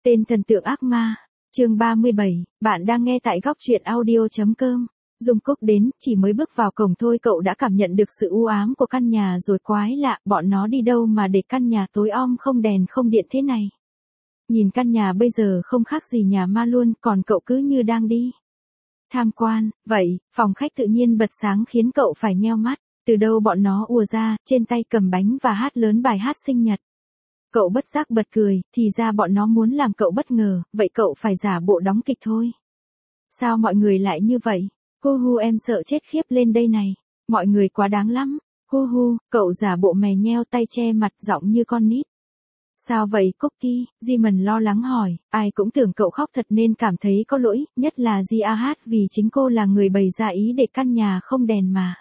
Tên thần tượng ác ma. Chương 37, bạn đang nghe tại góc truyện audio.com. Dung Cúc đến, chỉ mới bước vào cổng thôi cậu đã cảm nhận được sự u ám của căn nhà rồi. Quái lạ, bọn nó đi đâu mà để căn nhà tối om không đèn không điện thế này. Nhìn căn nhà bây giờ không khác gì nhà ma luôn, còn cậu cứ như đang đi tham quan. Vậy, phòng khách tự nhiên bật sáng khiến cậu phải nheo mắt. Từ đâu bọn nó ùa ra, trên tay cầm bánh và hát lớn bài hát sinh nhật. Cậu bất giác bật cười, thì ra bọn nó muốn làm cậu bất ngờ, vậy cậu phải giả bộ đóng kịch thôi. Sao mọi người lại như vậy? Hu hu, em sợ chết khiếp lên đây này. Mọi người quá đáng lắm. Hu hu, cậu giả bộ mè nheo tay che mặt giọng như con nít. Sao vậy Cookie? Jimon lo lắng hỏi, ai cũng tưởng cậu khóc thật nên cảm thấy có lỗi, nhất là Ji vì chính cô là người bày ra ý để căn nhà không đèn mà.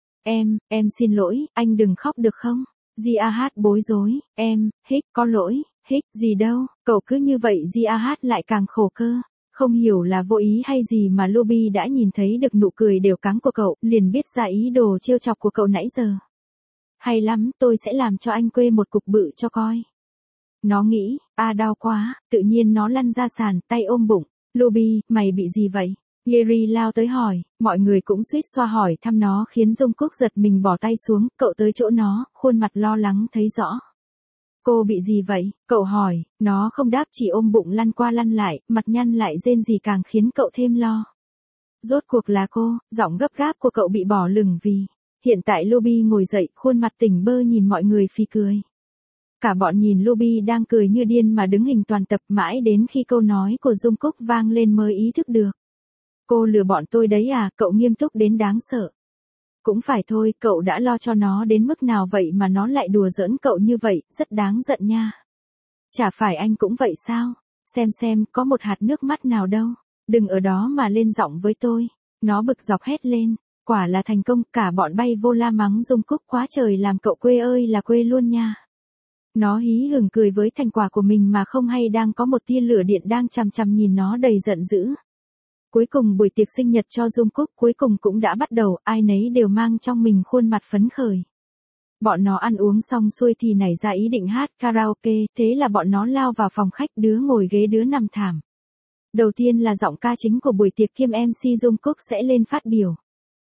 Em xin lỗi, anh đừng khóc được không? Ji bối rối, có lỗi, gì đâu, cậu cứ như vậy. Ji lại càng khổ cơ. Không hiểu là vô ý hay gì mà Ruby đã nhìn thấy được nụ cười đều cắng của cậu, liền biết ra ý đồ trêu chọc của cậu nãy giờ. Hay lắm, tôi sẽ làm cho anh quê một cục bự cho coi. Nó nghĩ, đau quá, tự nhiên nó lăn ra sàn, tay ôm bụng. Ruby, mày bị gì vậy? Gary lao tới hỏi, mọi người cũng suýt xoa hỏi thăm nó khiến Dung Cúc giật mình bỏ tay xuống, cậu tới chỗ nó, khuôn mặt lo lắng thấy rõ. Cô bị gì vậy? Cậu hỏi, nó không đáp chỉ ôm bụng lăn qua lăn lại, mặt nhăn lại rên gì càng khiến cậu thêm lo. Rốt cuộc là cô, giọng gấp gáp của cậu bị bỏ lửng vì. Hiện tại Ruby ngồi dậy, khuôn mặt tỉnh bơ nhìn mọi người phì cười. Cả bọn nhìn Ruby đang cười như điên mà đứng hình toàn tập mãi đến khi câu nói của Dung Cúc vang lên mới ý thức được. Cô lừa bọn tôi đấy à? Cậu nghiêm túc đến đáng sợ. Cũng phải thôi, cậu đã lo cho nó đến mức nào vậy mà nó lại đùa giỡn cậu như vậy, rất đáng giận nha. Chả phải anh cũng vậy sao? Xem, có một hạt nước mắt nào đâu. Đừng ở đó mà lên giọng với tôi. Nó bực dọc hét lên. Quả là thành công, cả bọn bay vô la mắng Dung Cúc quá trời làm cậu quê ơi là quê luôn nha. Nó hí hửng cười với thành quả của mình mà không hay đang có một tia lửa điện đang chằm chằm nhìn nó đầy giận dữ. Cuối cùng buổi tiệc sinh nhật cho Dung Cúc cuối cùng cũng đã bắt đầu, ai nấy đều mang trong mình khuôn mặt phấn khởi. Bọn nó ăn uống xong xuôi thì nảy ra ý định hát karaoke, thế là bọn nó lao vào phòng khách, đứa ngồi ghế đứa nằm thảm. Đầu tiên là giọng ca chính của buổi tiệc kiêm MC Dung Cúc sẽ lên phát biểu.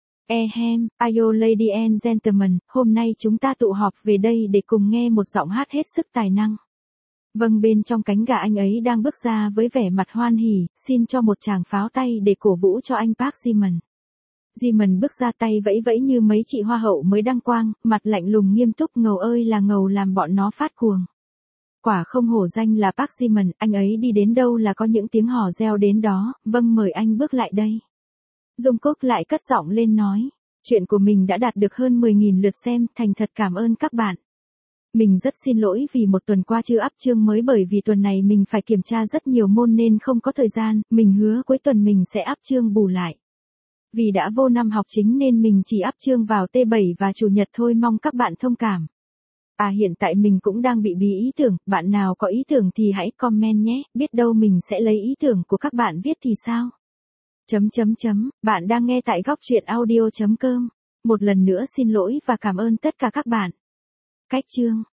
Ayo lady and gentlemen, hôm nay chúng ta tụ họp về đây để cùng nghe một giọng hát hết sức tài năng. Vâng, bên trong cánh gà anh ấy đang bước ra với vẻ mặt hoan hỉ, xin cho một tràng pháo tay để cổ vũ cho anh Park Ji-min. Ji-min bước ra tay vẫy vẫy như mấy chị hoa hậu mới đăng quang, mặt lạnh lùng nghiêm túc, ngầu ơi là ngầu làm bọn nó phát cuồng. Quả không hổ danh là Park Ji-min, anh ấy đi đến đâu là có những tiếng hò reo đến đó. Vâng, mời anh bước lại đây. Dung Cúc lại cất giọng lên nói, chuyện của mình đã đạt được hơn 10.000 lượt xem, thành thật cảm ơn các bạn. Mình rất xin lỗi vì một tuần qua chưa up chương mới bởi vì tuần này mình phải kiểm tra rất nhiều môn nên không có thời gian, mình hứa cuối tuần mình sẽ up chương bù lại. Vì đã vô năm học chính nên mình chỉ up chương vào T7 và Chủ nhật thôi, mong các bạn thông cảm. Hiện tại mình cũng đang bị bí ý tưởng, bạn nào có ý tưởng thì hãy comment nhé, biết đâu mình sẽ lấy ý tưởng của các bạn viết thì sao? Bạn đang nghe tại góc truyện audio.com. Một lần nữa xin lỗi và cảm ơn tất cả các bạn. Cách chương